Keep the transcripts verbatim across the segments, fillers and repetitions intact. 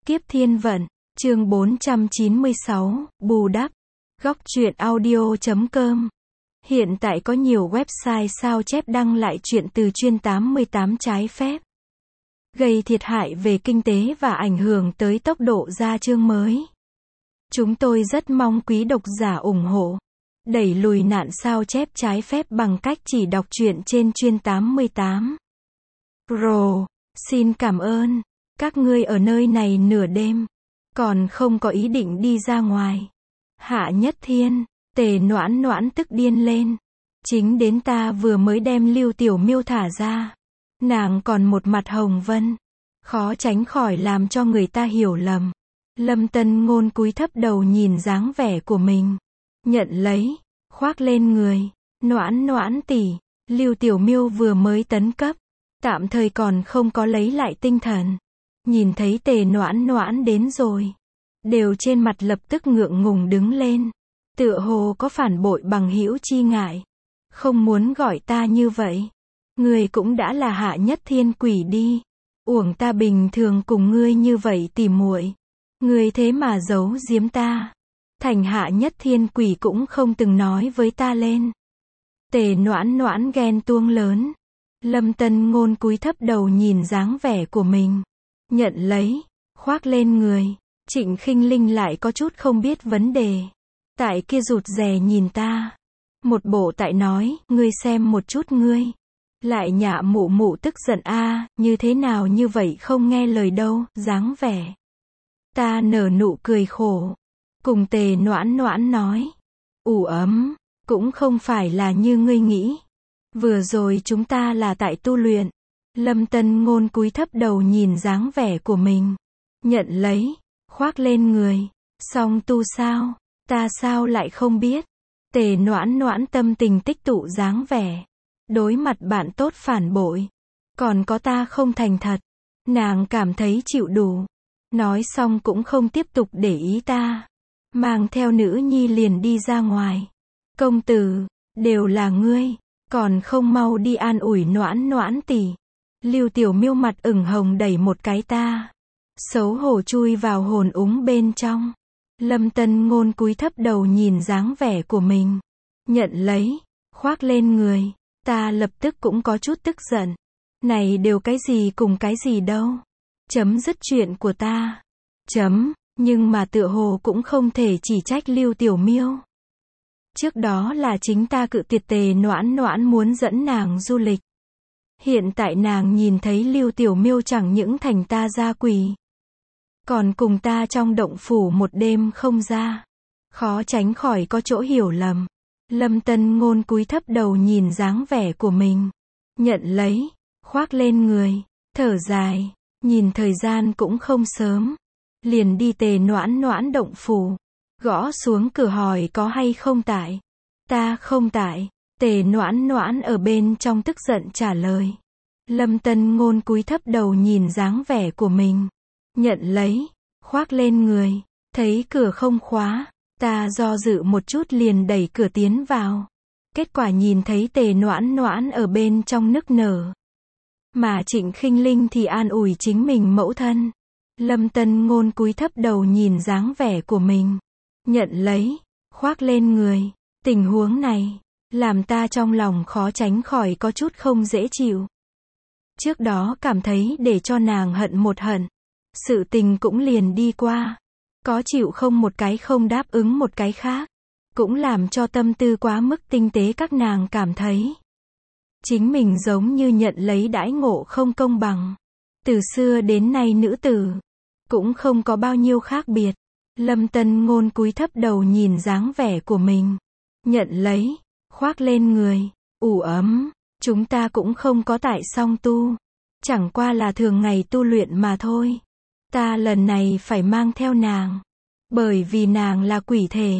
Kiếp thiên vận, chương bốn trăm chín mươi sáu, bù đắp. Góc truyện audio chấm com. Hiện tại có nhiều website sao chép đăng lại truyện từ chuyên tám mươi tám trái phép, gây thiệt hại về kinh tế và ảnh hưởng tới tốc độ ra chương mới. Chúng tôi rất mong quý độc giả ủng hộ, đẩy lùi nạn sao chép trái phép bằng cách chỉ đọc truyện trên chuyên tám mươi tám. Pro, xin cảm ơn. Các ngươi ở nơi này nửa đêm, còn không có ý định đi ra ngoài. Hạ Nhất Thiên, Tề Noãn Noãn tức điên lên. Chính đến ta vừa mới đem Lưu Tiểu Miêu thả ra, nàng còn một mặt hồng vân, khó tránh khỏi làm cho người ta hiểu lầm. Lâm Tân Ngôn cúi thấp đầu nhìn dáng vẻ của mình, nhận lấy, khoác lên người. Noãn Noãn tỷ, Lưu Tiểu Miêu vừa mới tấn cấp, tạm thời còn không có lấy lại tinh thần. Nhìn thấy Tề Noãn Noãn đến rồi, đều trên mặt lập tức ngượng ngùng đứng lên, tựa hồ có phản bội bằng hữu chi ngại. Không muốn gọi ta như vậy. Ngươi cũng đã là Hạ Nhất Thiên quỷ đi. Uổng ta bình thường cùng ngươi như vậy tỉ muội, ngươi thế mà giấu giếm ta. Thành Hạ Nhất Thiên quỷ cũng không từng nói với ta lên. Tề Noãn Noãn ghen tuông lớn. Lâm Tân Ngôn cúi thấp đầu nhìn dáng vẻ của mình, nhận lấy, khoác lên người. Trịnh Khinh Linh lại có chút không biết vấn đề, tại kia rụt rè nhìn ta, một bộ tại nói, ngươi xem một chút ngươi, lại nhạ mụ mụ tức giận a, như thế nào như vậy không nghe lời đâu, dáng vẻ. Ta nở nụ cười khổ, cùng Tề Noãn Noãn nói, ủ ấm, cũng không phải là như ngươi nghĩ. Vừa rồi chúng ta là tại tu luyện. Lâm Tân Ngôn cúi thấp đầu nhìn dáng vẻ của mình, nhận lấy, khoác lên người. Song tu sao? Ta sao lại không biết? Tề Noãn Noãn tâm tình tích tụ dáng vẻ, đối mặt bạn tốt phản bội, còn có ta không thành thật. Nàng cảm thấy chịu đủ. Nói xong cũng không tiếp tục để ý ta, mang theo nữ nhi liền đi ra ngoài. Công tử, đều là ngươi, còn không mau đi an ủi Noãn Noãn tỷ. Lưu Tiểu Miêu mặt ửng hồng đẩy một cái ta, xấu hổ chui vào hồn úng bên trong. Lâm Tân Ngôn cúi thấp đầu nhìn dáng vẻ của mình, nhận lấy, khoác lên người. Ta lập tức cũng có chút tức giận. Này đều cái gì cùng cái gì đâu. Chấm dứt chuyện của ta. Chấm, nhưng mà tựa hồ cũng không thể chỉ trách Lưu Tiểu Miêu. Trước đó là chính ta cự tuyệt Tề Noãn Noãn muốn dẫn nàng du lịch. Hiện tại nàng nhìn thấy Lưu Tiểu Miêu chẳng những thành ta gia quỷ, còn cùng ta trong động phủ một đêm không ra. Khó tránh khỏi có chỗ hiểu lầm. Lâm Tân Ngôn cúi thấp đầu nhìn dáng vẻ của mình, nhận lấy, khoác lên người, thở dài, nhìn thời gian cũng không sớm, liền đi Tề Noãn Noãn động phủ, gõ xuống cửa hỏi có hay không tại. Ta không tại. Tề Noãn Noãn ở bên trong tức giận trả lời. Lâm Tân Ngôn cúi thấp đầu nhìn dáng vẻ của mình, nhận lấy, khoác lên người. Thấy cửa không khóa, ta do dự một chút liền đẩy cửa tiến vào. Kết quả nhìn thấy Tề Noãn Noãn ở bên trong nức nở, mà Trịnh Khinh Linh thì an ủi chính mình mẫu thân. Lâm Tân Ngôn cúi thấp đầu nhìn dáng vẻ của mình, nhận lấy, khoác lên người. Tình huống này làm ta trong lòng khó tránh khỏi có chút không dễ chịu. Trước đó cảm thấy để cho nàng hận một hận, sự tình cũng liền đi qua. Có chịu không một cái không đáp ứng một cái khác, cũng làm cho tâm tư quá mức tinh tế các nàng cảm thấy chính mình giống như nhận lấy đãi ngộ không công bằng. Từ xưa đến nay nữ tử cũng không có bao nhiêu khác biệt. Lâm Tân Ngôn cúi thấp đầu nhìn dáng vẻ của mình, nhận lấy, khoác lên người. Ủ ấm, chúng ta cũng không có tại song tu, chẳng qua là thường ngày tu luyện mà thôi. Ta lần này phải mang theo nàng, bởi vì nàng là quỷ thể,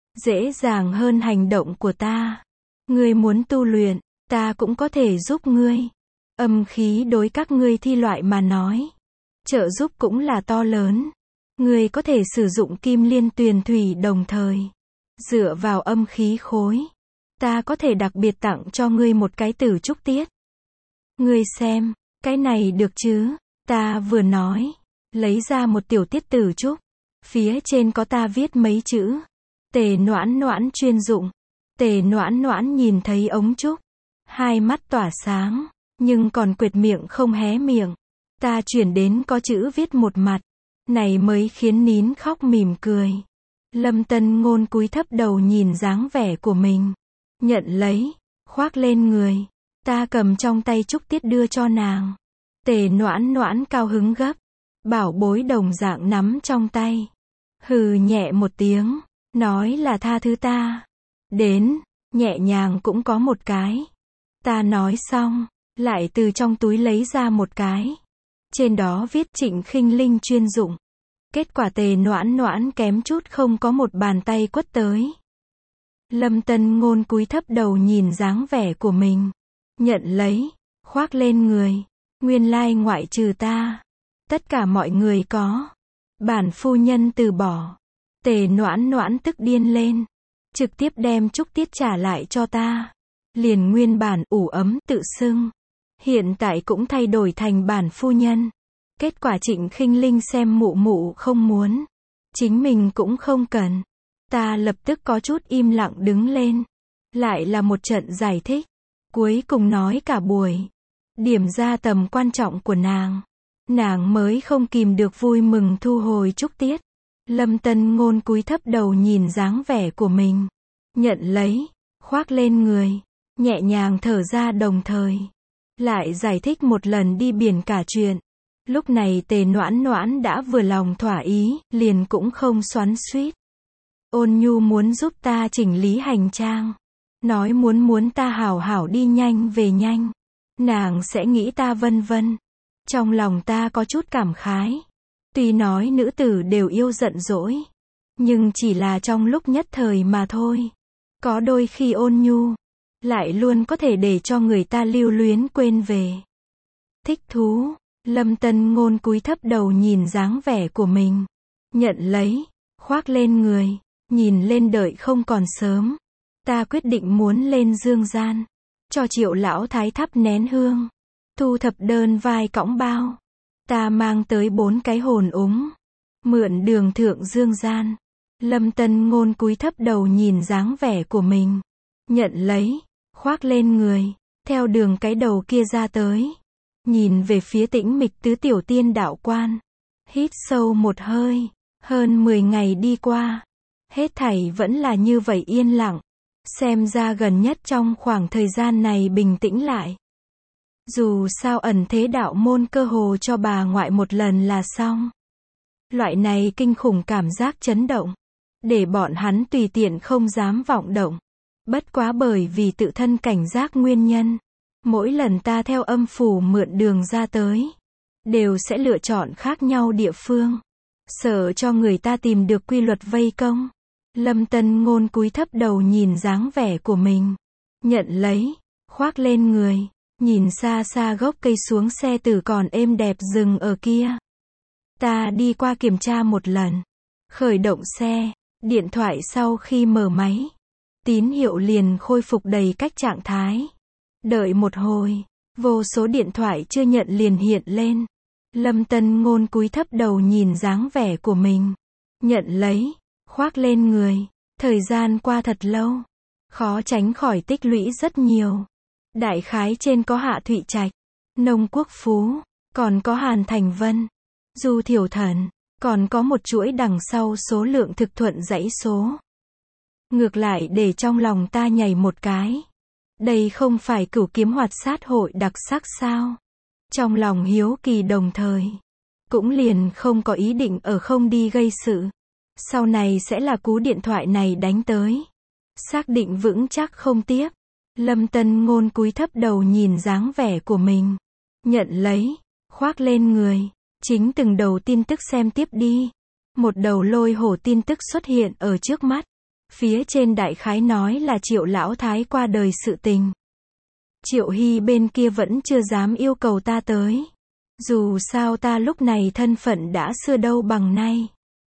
dễ dàng hơn hành động của ta. Ngươi muốn tu luyện, ta cũng có thể giúp ngươi. Âm khí đối các ngươi thi loại mà nói, trợ giúp cũng là to lớn. Ngươi có thể sử dụng Kim Liên Tuyền Thủy đồng thời dựa vào âm khí khối, ta có thể đặc biệt tặng cho ngươi một cái tử trúc tiết. Ngươi xem, cái này được chứ? Ta vừa nói, lấy ra một tiểu tiết tử trúc. Phía trên có ta viết mấy chữ. Tề Noãn Noãn chuyên dụng. Tề Noãn Noãn nhìn thấy ống trúc. Hai mắt tỏa sáng, nhưng còn quệt miệng không hé miệng. Ta chuyển đến có chữ viết một mặt. Này mới khiến nín khóc mỉm cười. Lâm Tân Ngôn cúi thấp đầu nhìn dáng vẻ của mình. Nhận lấy, khoác lên người. Ta cầm trong tay trúc tiết đưa cho nàng. Tề Noãn Noãn cao hứng gấp. Bảo bối đồng dạng nắm trong tay. Hừ nhẹ một tiếng, nói là tha thứ ta. Đến, nhẹ nhàng cũng có một cái. Ta nói xong, lại từ trong túi lấy ra một cái. Trên đó viết Trịnh Khinh Linh chuyên dụng. Kết quả Tề Noãn Noãn kém chút không có một bàn tay quất tới. Lâm Tân Ngôn cúi thấp đầu nhìn dáng vẻ của mình. Nhận lấy, khoác lên người. Nguyên lai ngoại trừ ta, tất cả mọi người có. Bản phu nhân từ bỏ. Tề Noãn Noãn tức điên lên. Trực tiếp đem trúc tiết trả lại cho ta. Liền nguyên bản ủ ấm tự xưng. Hiện tại cũng thay đổi thành bản phu nhân. Kết quả Trịnh Khinh Linh xem mụ mụ không muốn. Chính mình cũng không cần. Ta lập tức có chút im lặng đứng lên. Lại là một trận giải thích. Cuối cùng nói cả buổi. Điểm ra tầm quan trọng của nàng. Nàng mới không kìm được vui mừng thu hồi trúc tiết. Lâm Tân Ngôn cúi thấp đầu nhìn dáng vẻ của mình. Nhận lấy, khoác lên người. Nhẹ nhàng thở ra đồng thời. Lại giải thích một lần đi biển cả chuyện. Lúc này Tề Noãn Noãn đã vừa lòng thỏa ý, liền cũng không xoắn xuýt. Ôn Nhu muốn giúp ta chỉnh lý hành trang. Nói muốn muốn ta hảo hảo đi nhanh về nhanh. Nàng sẽ nghĩ ta vân vân. Trong lòng ta có chút cảm khái. Tuy nói nữ tử đều yêu giận dỗi. Nhưng chỉ là trong lúc nhất thời mà thôi. Có đôi khi ôn nhu. Lại luôn có thể để cho người ta lưu luyến quên về. Thích thú. Lâm Tân Ngôn cúi thấp đầu nhìn dáng vẻ của mình. Nhận lấy. Khoác lên người. Nhìn lên đợi không còn sớm. Ta quyết định muốn lên dương gian. Cho Triệu lão thái thắp nén hương. Thu thập đơn vai cõng bao. Ta mang tới bốn cái hồn úng. Mượn đường thượng dương gian. Lâm Tân Ngôn cúi thấp đầu nhìn dáng vẻ của mình. Nhận lấy. Khoác lên người. Theo đường cái đầu kia ra tới. Nhìn về phía tĩnh mịch tứ tiểu tiên đạo quan. Hít sâu một hơi. Hơn mười ngày đi qua. Hết thảy vẫn là như vậy yên lặng. Xem ra gần nhất trong khoảng thời gian này bình tĩnh lại. Dù sao ẩn thế đạo môn cơ hồ cho bà ngoại một lần là xong. Loại này kinh khủng cảm giác chấn động. Để bọn hắn tùy tiện không dám vọng động. Bất quá bởi vì tự thân cảnh giác nguyên nhân. Mỗi lần ta theo âm phủ mượn đường ra tới. Đều sẽ lựa chọn khác nhau địa phương. Sợ cho người ta tìm được quy luật vây công. Lâm Tân Ngôn cúi thấp đầu nhìn dáng vẻ của mình. Nhận lấy. Khoác lên người. Nhìn xa xa gốc cây xuống xe tử còn êm đẹp dừng ở kia. Ta đi qua kiểm tra một lần. Khởi động xe. Điện thoại sau khi mở máy. Tín hiệu liền khôi phục đầy cách trạng thái. Đợi một hồi. Vô số điện thoại chưa nhận liền hiện lên. Lâm Tân Ngôn cúi thấp đầu nhìn dáng vẻ của mình. Nhận lấy. Khoác lên người. Thời gian qua thật lâu. Khó tránh khỏi tích lũy rất nhiều. Đại khái trên có Hạ Thụy Trạch, Nông Quốc Phú, còn có Hàn Thành Vân, Du Thiểu Thần, còn có một chuỗi đằng sau số lượng thực thuận dãy số. Ngược lại để trong lòng ta nhảy một cái. Đây không phải Cửu Kiếm Hoạt Sát hội đặc sắc sao? Trong lòng hiếu kỳ đồng thời. Cũng liền không có ý định ở không đi gây sự. Sau này sẽ là cú điện thoại này đánh tới. Xác định vững chắc không tiếp. Lâm Tân Ngôn cúi thấp đầu nhìn dáng vẻ của mình. Nhận lấy. Khoác lên người. Chính từng đầu tin tức xem tiếp đi. Một đầu lôi hổ tin tức xuất hiện ở trước mắt. Phía trên đại khái nói là Triệu lão thái qua đời sự tình. Triệu Hy bên kia vẫn chưa dám yêu cầu ta tới. Dù sao ta lúc này thân phận đã xưa đâu bằng nay.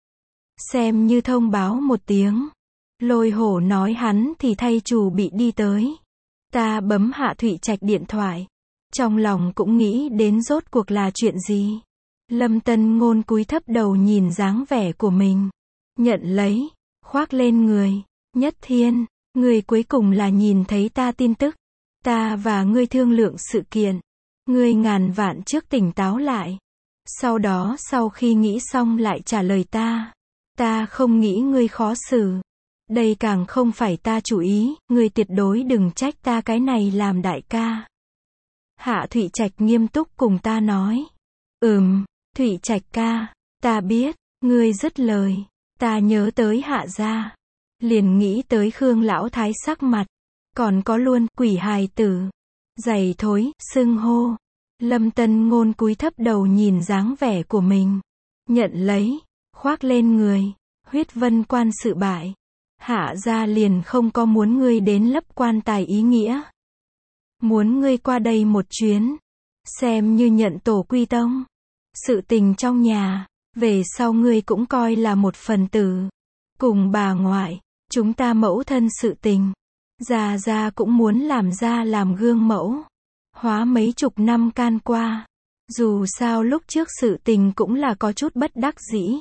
Xem như thông báo một tiếng. Lôi hổ nói hắn thì thay chủ bị đi tới. Ta bấm Hạ Thụy Trạch điện thoại. Trong lòng cũng nghĩ đến rốt cuộc là chuyện gì. Lâm Tân Ngôn cúi thấp đầu nhìn dáng vẻ của mình. Nhận lấy, khoác lên người. Nhất Thiên, ngươi cuối cùng là nhìn thấy ta tin tức. Ta và ngươi thương lượng sự kiện. Ngươi ngàn vạn trước tỉnh táo lại. Sau đó sau khi nghĩ xong lại trả lời ta. Ta không nghĩ ngươi khó xử. Đây càng không phải ta chủ ý, ngươi tuyệt đối đừng trách ta cái này làm đại ca. Hạ Thụy Trạch nghiêm túc cùng ta nói. Ừm, Thụy Trạch ca, ta biết, ngươi dứt lời. Ta nhớ tới Hạ gia. Liền nghĩ tới Khương lão thái sắc mặt. Còn có luôn, quỷ hài tử. Giày thối, xưng hô. Lâm Tân Ngôn cúi thấp đầu nhìn dáng vẻ của mình. Nhận lấy, khoác lên người. Huyết vân quan sự bại. Hạ gia liền không có muốn ngươi đến lấp quan tài ý nghĩa. Muốn ngươi qua đây một chuyến. Xem như nhận tổ quy tông. Sự tình trong nhà, về sau ngươi cũng coi là một phần tử. Cùng bà ngoại, chúng ta mẫu thân sự tình. Gia Gia cũng muốn làm ra làm gương mẫu. Hóa mấy chục năm can qua. Dù sao lúc trước sự tình cũng là có chút bất đắc dĩ.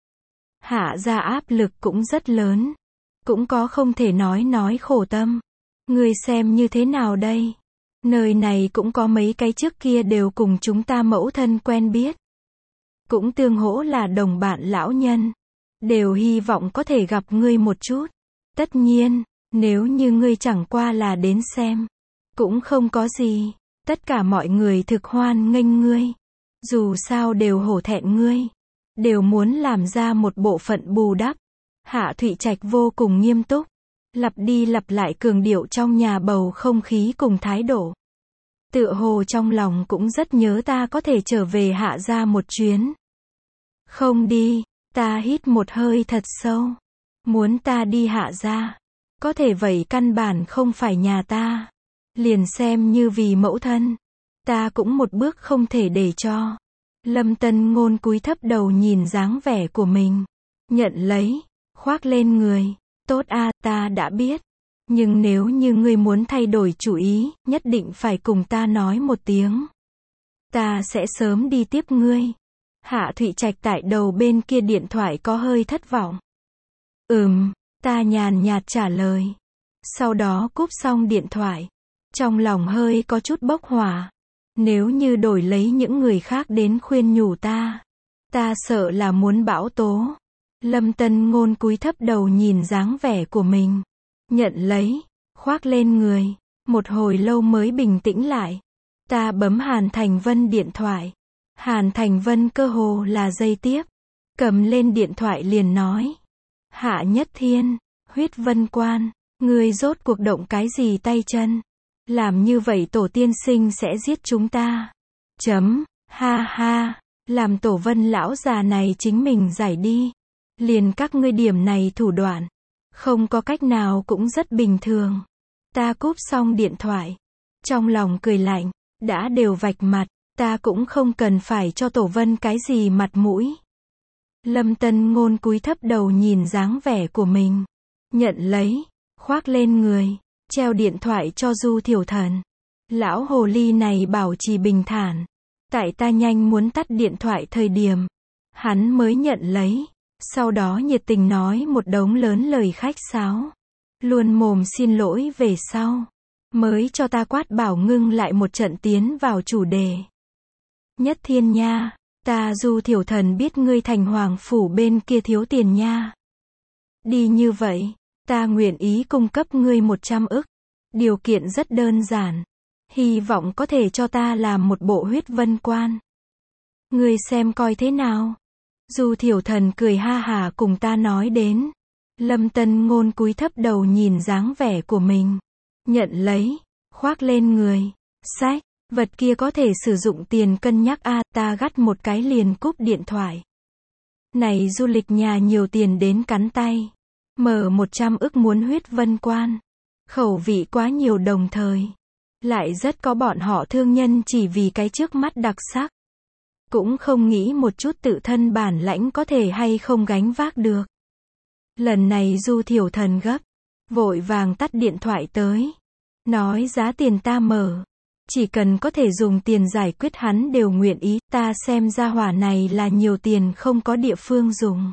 Hạ gia áp lực cũng rất lớn. Cũng có không thể nói nói khổ tâm. Ngươi xem như thế nào đây? Nơi này cũng có mấy cái trước kia đều cùng chúng ta mẫu thân quen biết. Cũng tương hỗ là đồng bạn lão nhân. Đều hy vọng có thể gặp ngươi một chút. Tất nhiên, nếu như ngươi chẳng qua là đến xem. Cũng không có gì. Tất cả mọi người thực hoan nghênh ngươi. Dù sao đều hổ thẹn ngươi. Đều muốn làm ra một bộ phận bù đắp. Hạ Thụy Trạch vô cùng nghiêm túc. Lặp đi lặp lại cường điệu trong nhà bầu không khí cùng thái độ. Tựa hồ trong lòng cũng rất nhớ ta có thể trở về Hạ gia một chuyến. Không đi, ta hít một hơi thật sâu. Muốn ta đi Hạ gia. Có thể vậy căn bản không phải nhà ta. Liền xem như vì mẫu thân. Ta cũng một bước không thể để cho. Lâm Tân Ngôn cúi thấp đầu nhìn dáng vẻ của mình. Nhận lấy, khoác lên người. Tốt a, ta đã biết. Nhưng nếu như ngươi muốn thay đổi chủ ý, nhất định phải cùng ta nói một tiếng. Ta sẽ sớm đi tiếp ngươi. Hạ Thụy Trạch tại đầu bên kia điện thoại có hơi thất vọng. Ừm, ta nhàn nhạt trả lời. Sau đó cúp xong điện thoại. Trong lòng hơi có chút bốc hỏa. Nếu như đổi lấy những người khác đến khuyên nhủ ta. Ta sợ là muốn bão tố. Lâm Tân Ngôn cúi thấp đầu nhìn dáng vẻ của mình. Nhận lấy, khoác lên người. Một hồi lâu mới bình tĩnh lại. Ta bấm Hàn Thành Vân điện thoại. Hàn Thành Vân cơ hồ là giây tiếp. Cầm lên điện thoại liền nói. Hạ Nhất Thiên, huyết vân quan. Ngươi rốt cuộc động cái gì tay chân? Làm như vậy tổ tiên sinh sẽ giết chúng ta. Chấm, ha ha. Làm tổ Vân lão già này chính mình giải đi. Liền các ngươi điểm này thủ đoạn. Không có cách nào cũng rất bình thường. Ta cúp xong điện thoại. Trong lòng cười lạnh. Đã đều vạch mặt. Ta cũng không cần phải cho tổ Vân cái gì mặt mũi. Lâm Tân Ngôn cúi thấp đầu nhìn dáng vẻ của mình. Nhận lấy. Khoác lên người. Treo điện thoại cho Du Thiểu Thần. Lão hồ ly này bảo trì bình thản. Tại ta nhanh muốn tắt điện thoại thời điểm. Hắn mới nhận lấy. Sau đó nhiệt tình nói một đống lớn lời khách sáo. Luôn mồm xin lỗi về sau. Mới cho ta quát bảo ngưng lại một trận tiến vào chủ đề. Nhất Thiên nha. Ta Du Thiểu Thần biết ngươi thành hoàng phủ bên kia thiếu tiền nha. Đi như vậy. Ta nguyện ý cung cấp ngươi một trăm ức. Điều kiện rất đơn giản. Hy vọng có thể cho ta làm một bộ huyết vân quan. Ngươi xem coi thế nào. Du Thiểu Thần cười ha hà cùng ta nói đến. Lâm Tân Ngôn cúi thấp đầu nhìn dáng vẻ của mình. Nhận lấy. Khoác lên người. Sách. Vật kia có thể sử dụng tiền cân nhắc a. Ta gắt một cái liền cúp điện thoại. Này du lịch nhà nhiều tiền đến cắn tay. Mở một trăm ức muốn huyết vân quan. Khẩu vị quá nhiều đồng thời. Lại rất có bọn họ thương nhân chỉ vì cái trước mắt đặc sắc. Cũng không nghĩ một chút tự thân bản lãnh có thể hay không gánh vác được. Lần này Du Thiểu Thần gấp. Vội vàng tắt điện thoại tới. Nói giá tiền ta mở. Chỉ cần có thể dùng tiền giải quyết hắn đều nguyện ý, ta xem gia hỏa này là nhiều tiền không có địa phương dùng.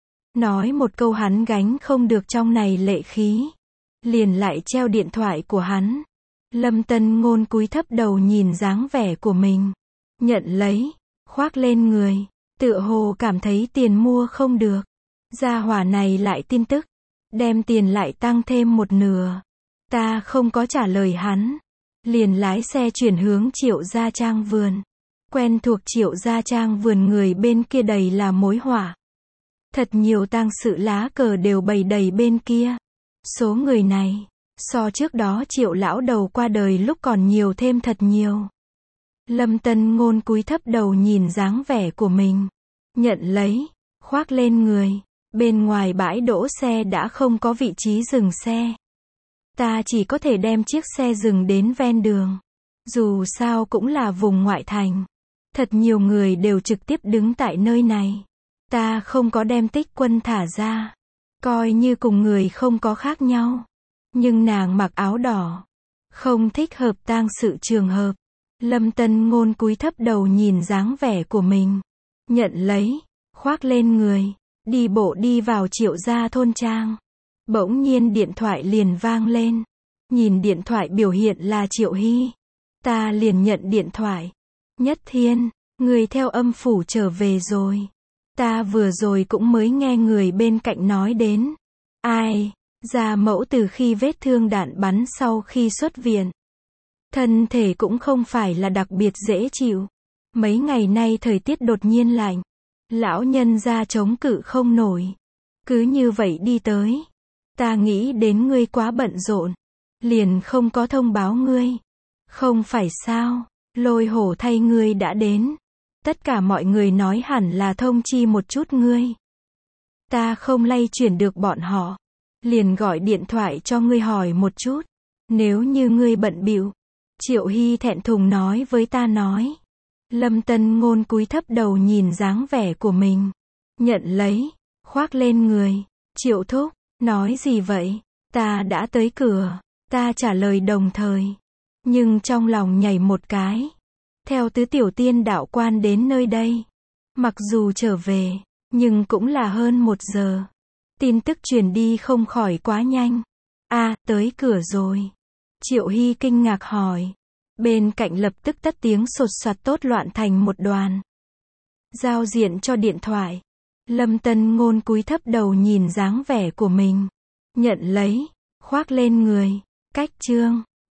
Nói một câu hắn gánh không được trong này lệ khí. Liền lại treo điện thoại của hắn. Lâm Tân Ngôn cúi thấp đầu nhìn dáng vẻ của mình. Nhận lấy, khoác lên người. Tựa hồ cảm thấy tiền mua không được. Gia hỏa này lại tin tức. Đem tiền lại tăng thêm một nửa. Ta không có trả lời hắn. Liền lái xe chuyển hướng Triệu Gia Trang vườn. Quen thuộc Triệu Gia Trang vườn người bên kia đầy là mối họa. Thật nhiều tang sự lá cờ đều bày đầy bên kia. Số người này, so trước đó Triệu lão đầu qua đời lúc còn nhiều thêm thật nhiều. Lâm Tân Ngôn cúi thấp đầu nhìn dáng vẻ của mình. Nhận lấy, khoác lên người. Bên ngoài bãi đỗ xe đã không có vị trí dừng xe. Ta chỉ có thể đem chiếc xe dừng đến ven đường. Dù sao cũng là vùng ngoại thành. Thật nhiều người đều trực tiếp đứng tại nơi này. Ta không có đem Tích Quân thả ra. Coi như cùng người không có khác nhau. Nhưng nàng mặc áo đỏ. Không thích hợp tang sự trường hợp. Lâm Tân Ngôn cúi thấp đầu nhìn dáng vẻ của mình. Nhận lấy, khoác lên người. Đi bộ đi vào Triệu gia thôn trang. Bỗng nhiên điện thoại liền vang lên. Nhìn điện thoại biểu hiện là Triệu Hy. Ta liền nhận điện thoại. Nhất Thiên, người theo âm phủ trở về rồi. Ta vừa rồi cũng mới nghe người bên cạnh nói đến. Ai? Gia mẫu từ khi vết thương đạn bắn sau khi xuất viện. Thân thể cũng không phải là đặc biệt dễ chịu. Mấy ngày nay thời tiết đột nhiên lạnh. Lão nhân gia chống cự không nổi. Cứ như vậy đi tới. Ta nghĩ đến ngươi quá bận rộn. Liền không có thông báo ngươi. Không phải sao, Lôi Hổ thay ngươi đã đến. Tất cả mọi người nói hẳn là thông chi một chút ngươi. Ta không lay chuyển được bọn họ. Liền gọi điện thoại cho ngươi hỏi một chút. Nếu như ngươi bận bịu. Triệu Hy thẹn thùng nói với ta nói. Lâm Tân Ngôn cúi thấp đầu nhìn dáng vẻ của mình. Nhận lấy, khoác lên người. Triệu thúc, nói gì vậy? Ta đã tới cửa. Ta trả lời đồng thời. Nhưng trong lòng nhảy một cái. Theo tứ tiểu tiên đạo quan đến nơi đây. Mặc dù trở về, nhưng cũng là hơn một giờ. Tin tức truyền đi không khỏi quá nhanh. À, tới cửa rồi. Triệu Hy kinh ngạc hỏi. Bên cạnh lập tức tất tiếng sột soạt tốt loạn thành một đoàn. Giao diện cho điện thoại. Lâm Tân Ngôn cúi thấp đầu nhìn dáng vẻ của mình. Nhận lấy, khoác lên người. Cách chương.